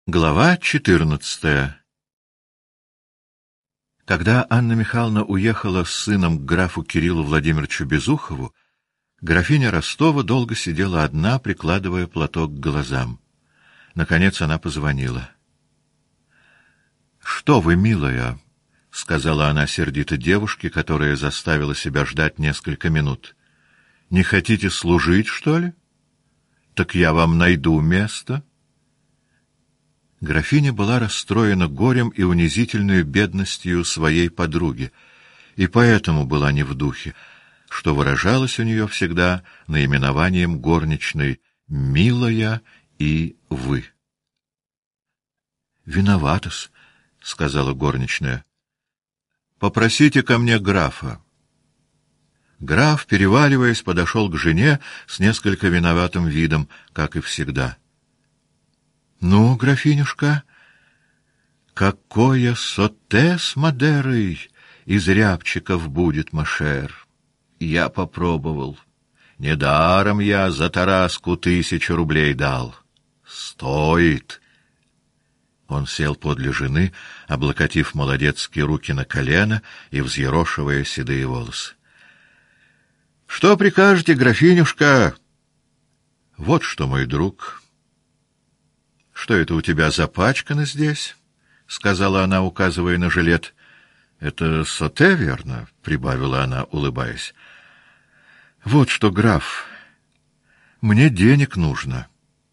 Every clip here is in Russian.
Глава 14. Когда Анна Михайловна уехала с сыном к графу Кириллу Владимировичу Безухову, графиня Ростова долго сидела одна, прикладывая платок к глазам. Наконец она позвонила. — Что вы, милая? — сказала она сердито девушке, которая заставила себя ждать несколько минут. — Не хотите служить, что ли? Так я вам найду место. Графиня была расстроена горем и унизительной бедностью своей подруги, и поэтому была не в духе, что выражалось у нее всегда наименованием горничной «милая» и «вы». «Виновата-с», — сказала горничная. «Попросите ко мне графа». Граф, переваливаясь, подошел к жене с несколько виноватым видом, как и всегда. — Ну, графинюшка, какое соте с Мадерой из рябчиков будет, машер? Я попробовал. Недаром я за тараску 1000 рублей дал. Стоит. Он сел подле жены, облокотив молодецкие руки на колено и взъерошивая седые волосы. — Что прикажете, графинюшка? — Вот что, мой друг... — Что это у тебя запачкано здесь? — сказала она, указывая на жилет. — Это соте, верно? — прибавила она, улыбаясь. — Вот что, граф, мне денег нужно.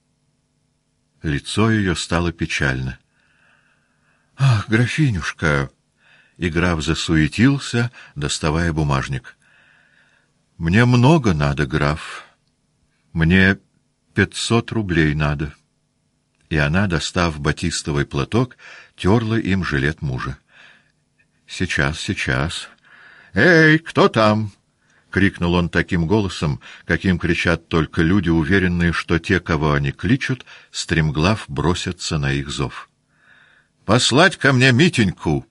Лицо ее стало печально. — Ах, графинюшка! И граф засуетился, доставая бумажник. — Мне много надо, граф. Мне 500 рублей надо. И она, достав батистовый платок, терла им жилет мужа. — Сейчас, сейчас. — Эй, кто там? — крикнул он таким голосом, каким кричат только люди, уверенные, что те, кого они кличут, стремглав бросятся на их зов. — Послать ко мне Митеньку!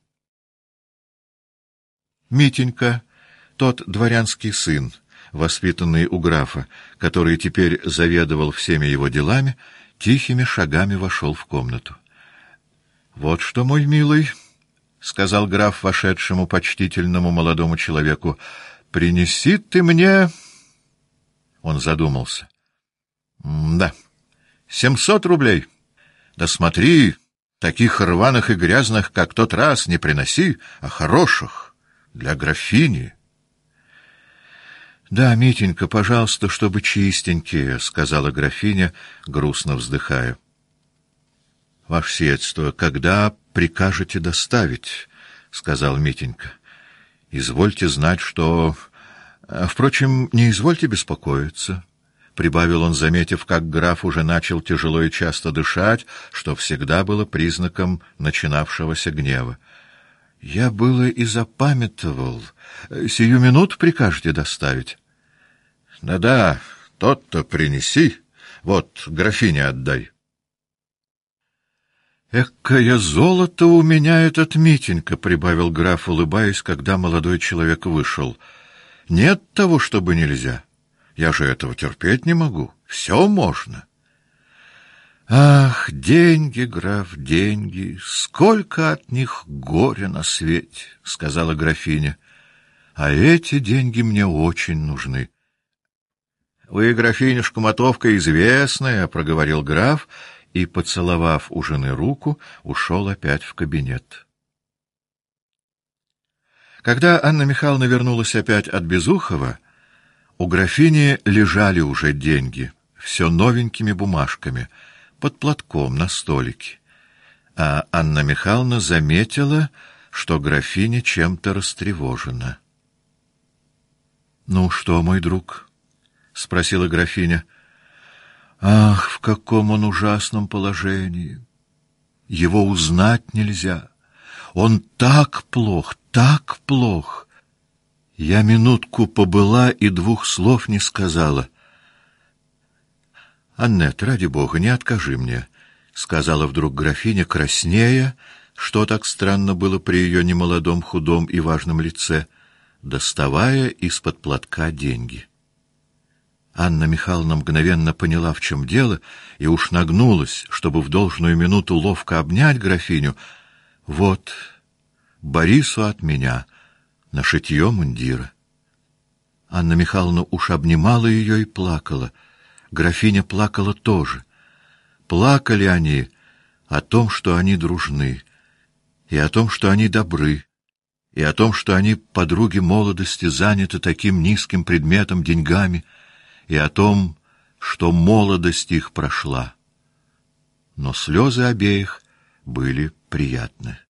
Митенька, тот дворянский сын, воспитанный у графа, который теперь заведовал всеми его делами, тихими шагами вошел в комнату. — Вот что, мой милый, — сказал граф вошедшему почтительному молодому человеку, — принеси ты мне... Он задумался. — Да, 700 рублей. Да смотри, таких рваных и грязных, как тот раз, не приноси, а хороших, для графини. — Да, Митенька, пожалуйста, чтобы чистенькие, — сказала графиня, грустно вздыхая. — Ваше сиятельство, когда прикажете доставить? — сказал Митенька. — Извольте знать, что... Впрочем, не извольте беспокоиться, — прибавил он, заметив, как граф уже начал тяжело и часто дышать, что всегда было признаком начинавшегося гнева. — Я было и запамятовал. Сию минуту прикажете доставить? — Да-да, тот-то принеси. Вот, графине отдай. — Экое золото у меня этот Митенька, — прибавил граф, улыбаясь, когда молодой человек вышел. — Нет того, чтобы нельзя. Я же этого терпеть не могу. Все можно. — Ах, деньги, граф, деньги! Сколько от них горя на свете, — сказала графиня. — А эти деньги мне очень нужны. — Вы, графиня Шкуматовка, известная, — проговорил граф, и, поцеловав у жены руку, ушел опять в кабинет. Когда Анна Михайловна вернулась опять от Безухова, у графини лежали уже деньги, все новенькими бумажками, под платком на столике. А Анна Михайловна заметила, что графиня чем-то растревожена. — Ну что, мой друг? — спросила графиня. — Ах, в каком он ужасном положении! Его узнать нельзя. Он так плох, так плох. Я минутку побыла и 2 слов не сказала. — Аннет, ради бога, не откажи мне, — сказала вдруг графиня, краснея, что так странно было при ее немолодом, худом и важном лице, доставая из-под платка деньги. — Анна Михайловна мгновенно поняла, в чем дело, и уж нагнулась, чтобы в должную минуту ловко обнять графиню. Вот Борису от меня на шитье мундира. Анна Михайловна уж обнимала ее и плакала. Графиня плакала тоже. Плакали они о том, что они дружны, и о том, что они добры, и о том, что они, подруги молодости, заняты таким низким предметом, деньгами, и о том, что молодость их прошла. Но слезы обеих были приятны.